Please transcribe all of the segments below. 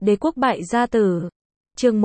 Đế quốc bại gia tử. Chương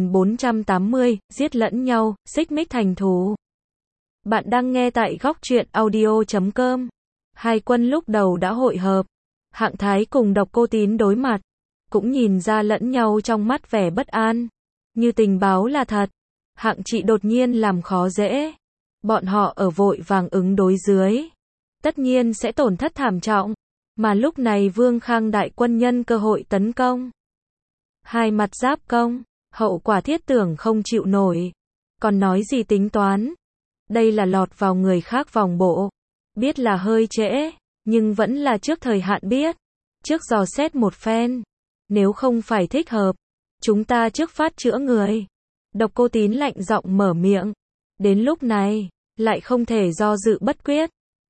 1480, giết lẫn nhau, xích mích thành thù. Bạn đang nghe tại góc truyện audio.com. Hai quân lúc đầu đã hội hợp. Hạng Thái cùng Độc Cô Tín đối mặt, cũng nhìn ra lẫn nhau trong mắt vẻ bất an. Như tình báo là thật, Hạng Trị đột nhiên làm khó dễ. Bọn họ ở vội vàng ứng đối dưới, tất nhiên sẽ tổn thất thảm trọng. Mà lúc này Vương Khang đại quân nhân cơ hội tấn công. Hai mặt giáp công, hậu quả thiết tưởng không chịu nổi. Còn nói gì tính toán? Đây là lọt vào người khác vòng bộ. Biết là hơi trễ, nhưng vẫn là trước thời hạn biết. Trước dò xét một phen. Nếu không phải thích hợp, chúng ta trước phát chữa người. Độc Cô Tín lạnh giọng mở miệng. Đến lúc này, lại không thể do dự bất quyết.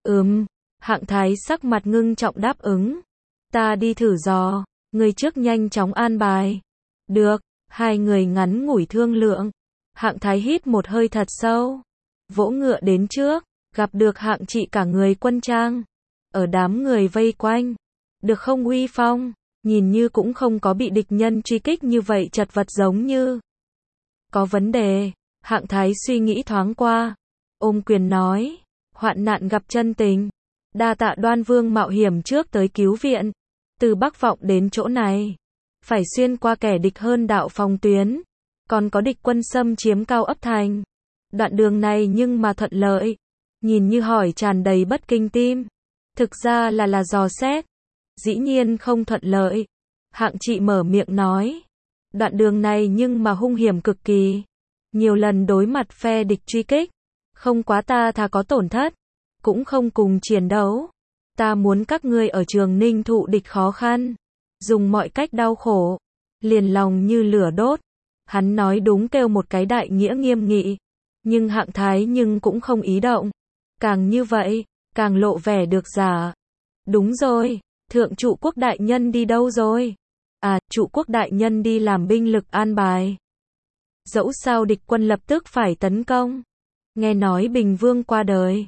Hạng Thái sắc mặt ngưng trọng đáp ứng. Ta đi thử dò, người trước nhanh chóng an bài. Được, hai người ngắn ngủi thương lượng. Hạng Thái hít một hơi thật sâu, vỗ ngựa đến trước, gặp được Hạng Trị cả người quân trang. Ở đám người vây quanh, được không uy phong, nhìn như cũng không có bị địch nhân truy kích như vậy chật vật giống như có vấn đề. Hạng Thái suy nghĩ thoáng qua, ôm quyền nói, hoạn nạn gặp chân tình. Đa tạ Đoan Vương mạo hiểm trước tới cứu viện. Từ Bắc Vọng đến chỗ này, phải xuyên qua kẻ địch hơn đạo phòng tuyến, còn có địch quân xâm chiếm Cao Ấp Thành. Đoạn đường này nhưng mà thuận lợi, nhìn như hỏi tràn đầy bất kinh tim, thực ra là dò xét. Dĩ nhiên không thuận lợi. Hạng Trị mở miệng nói, đoạn đường này nhưng mà hung hiểm cực kỳ, nhiều lần đối mặt phe địch truy kích, không quá ta thà có tổn thất, cũng không cùng chiến đấu. Ta muốn các ngươi ở Trường Ninh thụ địch khó khăn, dùng mọi cách đau khổ, liền lòng như lửa đốt. Hắn nói đúng kêu một cái đại nghĩa nghiêm nghị, nhưng Hạng Thái nhưng cũng không ý động. Càng như vậy, càng lộ vẻ được giả. Đúng rồi, Thượng Trụ Quốc đại nhân đi đâu rồi? À, Trụ Quốc đại nhân đi làm binh lực an bài. Dẫu sao địch quân lập tức phải tấn công. Nghe nói Bình Vương qua đời.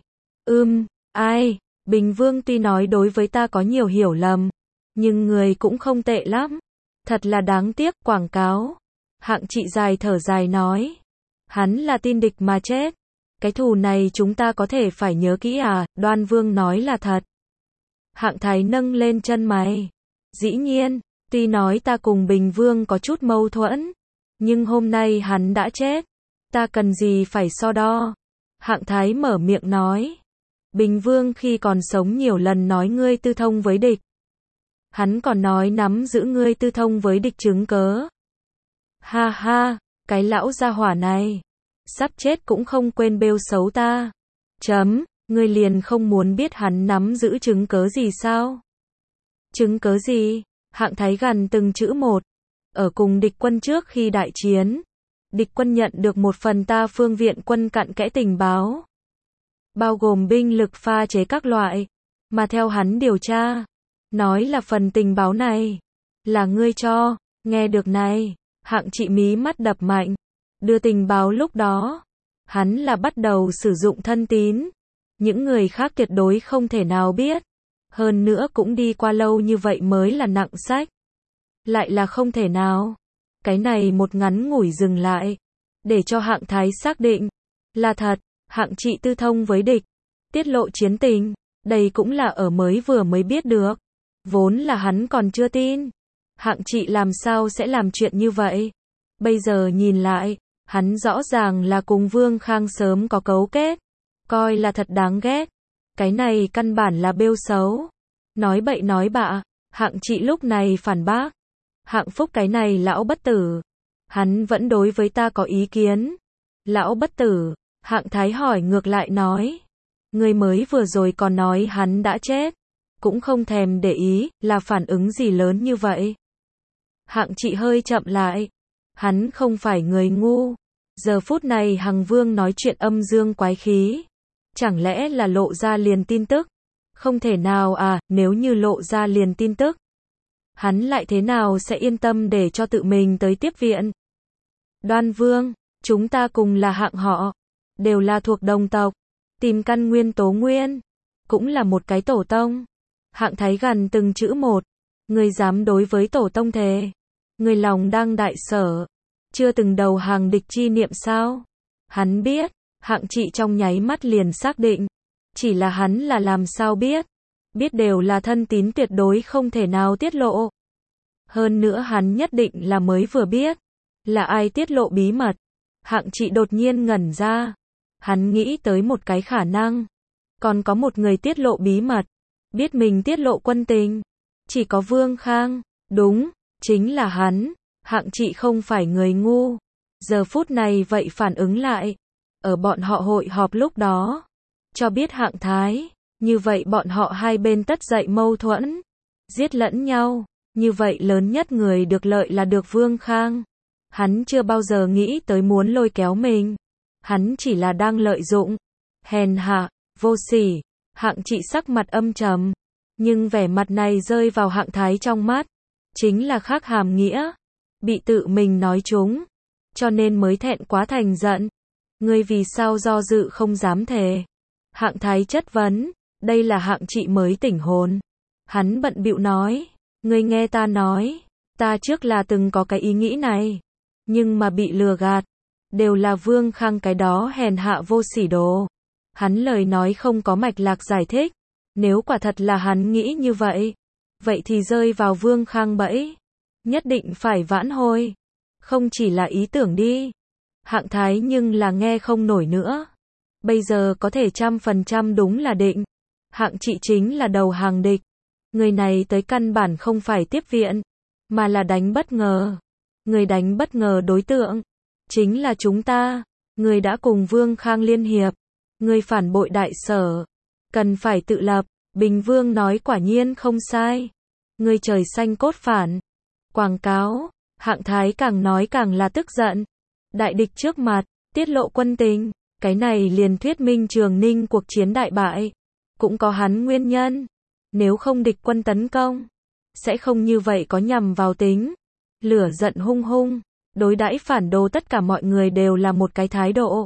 Ai? Bình Vương tuy nói đối với ta có nhiều hiểu lầm, nhưng người cũng không tệ lắm. Thật là đáng tiếc, quảng cáo. Hạng Trị dài thở dài nói, hắn là tin địch mà chết. Cái thù này chúng ta có thể phải nhớ kỹ à? Đoan Vương nói là thật. Hạng Thái nâng lên chân mày. Dĩ nhiên, tuy nói ta cùng Bình Vương có chút mâu thuẫn, nhưng hôm nay hắn đã chết, ta cần gì phải so đo. Hạng Thái mở miệng nói, Bình Vương khi còn sống nhiều lần nói ngươi tư thông với địch. Hắn còn nói nắm giữ ngươi tư thông với địch chứng cớ. Ha ha, cái lão gia hỏa này, sắp chết cũng không quên bêu xấu ta. Ngươi liền không muốn biết hắn nắm giữ chứng cớ gì sao? Chứng cớ gì? Hạng Thái gằn từng chữ một. Ở cùng địch quân trước khi đại chiến, địch quân nhận được một phần ta phương viện quân cặn kẽ tình báo, bao gồm binh lực pha chế các loại, mà theo hắn điều tra, nói là phần tình báo này là ngươi cho. Nghe được này, Hạng Trị mí mắt đập mạnh. Đưa tình báo lúc đó, hắn là bắt đầu sử dụng thân tín, những người khác tuyệt đối không thể nào biết. Hơn nữa cũng đi qua lâu như vậy mới là nặng sách, lại là không thể nào. Cái này một ngắn ngủi dừng lại, để cho Hạng Thái xác định là thật. Hạng Trị tư thông với địch, tiết lộ chiến tình, đây cũng là ở vừa mới biết được. Vốn là hắn còn chưa tin, Hạng Trị làm sao sẽ làm chuyện như vậy. Bây giờ nhìn lại, hắn rõ ràng là cùng Vương Khang sớm có cấu kết, coi là thật đáng ghét. Cái này căn bản là bêu xấu, nói bậy nói bạ. Hạng Trị lúc này phản bác, Hạng Phúc cái này lão bất tử, hắn vẫn đối với ta có ý kiến. Lão bất tử? Hạng Thái hỏi ngược lại nói, người mới vừa rồi còn nói hắn đã chết, cũng không thèm để ý, là phản ứng gì lớn như vậy? Hạng Trị hơi chậm lại, hắn không phải người ngu. Giờ phút này Hằng Vương nói chuyện âm dương quái khí, chẳng lẽ là lộ ra liền tin tức? Không thể nào à, nếu như lộ ra liền tin tức, hắn lại thế nào sẽ yên tâm để cho tự mình tới tiếp viện? Đoan Vương, chúng ta cùng là hạng họ, đều là thuộc đồng tộc, tìm căn nguyên tố nguyên, cũng là một cái tổ tông. Hạng Thái gằn từng chữ một, ngươi dám đối với tổ tông thề, Người lòng đang đại sở, chưa từng đầu hàng địch chi niệm sao? Hắn biết, Hạng Trị trong nháy mắt liền xác định. Chỉ là hắn là làm sao biết? Biết đều là thân tín tuyệt đối không thể nào tiết lộ. Hơn nữa hắn nhất định là mới vừa biết. Là ai tiết lộ bí mật? Hạng Trị đột nhiên ngẩn ra. Hắn nghĩ tới một cái khả năng. Còn có một người tiết lộ bí mật. Biết mình tiết lộ quân tình. Chỉ có Vương Khang. Đúng, chính là hắn. Hạng Trị không phải người ngu. Giờ phút này vậy phản ứng lại. Ở bọn họ hội họp lúc đó. Cho biết Hạng Thái. Như vậy bọn họ hai bên tất dậy mâu thuẫn. Giết lẫn nhau. Như vậy lớn nhất người được lợi là được Vương Khang. Hắn chưa bao giờ nghĩ tới muốn lôi kéo mình. Hắn chỉ là đang lợi dụng. Hèn hạ, vô sỉ. Hạng Trị sắc mặt âm trầm. Nhưng vẻ mặt này rơi vào Hạng Thái trong mắt. Chính là khác hàm nghĩa. Bị tự mình nói trúng. Cho nên mới thẹn quá thành giận. Ngươi vì sao do dự không dám thề? Hạng Thái chất vấn. Đây là Hạng Trị mới tỉnh hồn. Hắn bận bịu nói. Ngươi nghe ta nói. Ta trước là từng có cái ý nghĩ này. Nhưng mà bị lừa gạt. Đều là Vương Khang cái đó hèn hạ vô sỉ đồ. Hắn lời nói không có mạch lạc giải thích. Nếu quả thật là hắn nghĩ như vậy. Vậy thì rơi vào Vương Khang bẫy. Nhất định phải vãn hồi. Không chỉ là ý tưởng đi. Hạng Thái nhưng là nghe không nổi nữa. Bây giờ có thể 100% đúng là định. Hạng Trị chính là đầu hàng địch. Người này tới căn bản không phải tiếp viện. Mà là đánh bất ngờ. Người đánh bất ngờ đối tượng. Chính là chúng ta. Người đã cùng Vương Khang liên hiệp. Người phản bội đại sở. Cần phải tự lập. Bình Vương nói quả nhiên không sai. Người trời xanh cốt phản. Quảng cáo. Hạng Thái càng nói càng là tức giận. Đại địch trước mặt. Tiết lộ quân tình. Cái này liền thuyết minh Trường Ninh cuộc chiến đại bại. Cũng có hắn nguyên nhân. Nếu không địch quân tấn công. Sẽ không như vậy có nhằm vào tính. Lửa giận hung hung. Đối đãi phản đồ tất cả mọi người đều là một cái thái độ.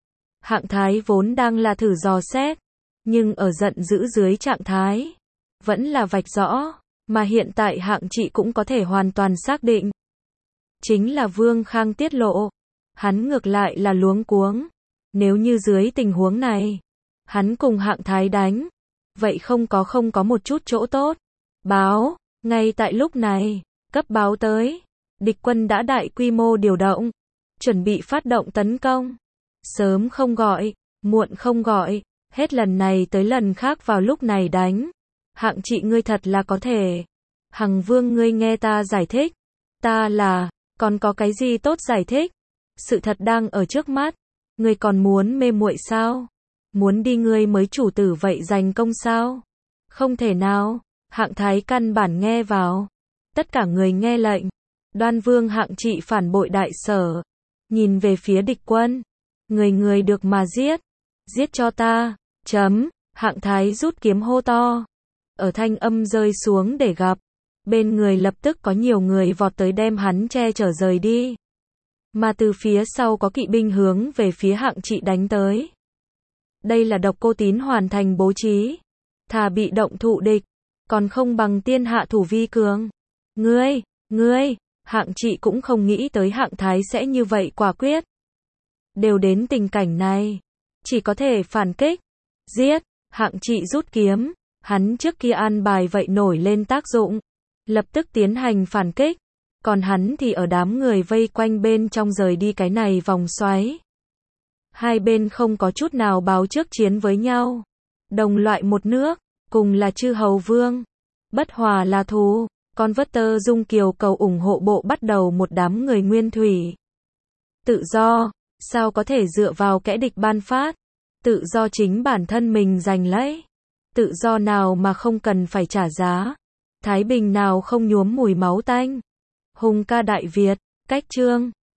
Hạng Thái vốn đang là thử dò xét. Nhưng ở giận dữ dưới trạng thái. Vẫn là vạch rõ. Mà hiện tại Hạng Trị cũng có thể hoàn toàn xác định. Chính là Vương Khang tiết lộ. Hắn ngược lại là luống cuống. Nếu như dưới tình huống này. Hắn cùng Hạng Thái đánh. Vậy không có một chút chỗ tốt. Báo. Ngay tại lúc này. Cấp báo tới. Địch quân đã đại quy mô điều động. Chuẩn bị phát động tấn công. Sớm không gọi. Muộn không gọi. Hết lần này tới lần khác vào lúc này đánh. Hạng Trị ngươi thật là có thể. Hằng Vương ngươi nghe ta giải thích. Ta là. Còn có cái gì tốt giải thích. Sự thật đang ở trước mắt. Ngươi còn muốn mê muội sao? Muốn đi ngươi mới chủ tử vậy giành công sao? Không thể nào. Hạng Thái căn bản nghe vào. Tất cả người nghe lệnh. Đoan Vương Hạng Trị phản bội đại sở. Nhìn về phía địch quân. Người được mà giết. Giết cho ta. Chấm. Hạng Thái rút kiếm hô to. Ở thanh âm rơi xuống để gặp. Bên người lập tức có nhiều người vọt tới đem hắn che chở rời đi. Mà từ phía sau có kỵ binh hướng về phía Hạng Trị đánh tới. Đây là Độc Cô Tín hoàn thành bố trí. Thà bị động thụ địch. Còn không bằng tiên hạ thủ vi cường. Ngươi. Hạng Trị cũng không nghĩ tới Hạng Thái sẽ như vậy quả quyết. Đều đến tình cảnh này. Chỉ có thể phản kích. Giết. Hạng Trị rút kiếm. Hắn trước kia an bài vậy nổi lên tác dụng. Lập tức tiến hành phản kích. Còn hắn thì ở đám người vây quanh bên trong rời đi cái này vòng xoáy. Hai bên không có chút nào báo trước chiến với nhau. Đồng loại một nước. Cùng là chư hầu vương. Bất hòa là thù. Con vất tơ Dung Kiều cầu ủng hộ bộ bắt đầu một đám người nguyên thủy. Tự do. Sao có thể dựa vào kẻ địch ban phát. Tự do chính bản thân mình giành lấy. Tự do nào mà không cần phải trả giá. Thái bình nào không nhuốm mùi máu tanh. Hùng ca Đại Việt. Cách chương.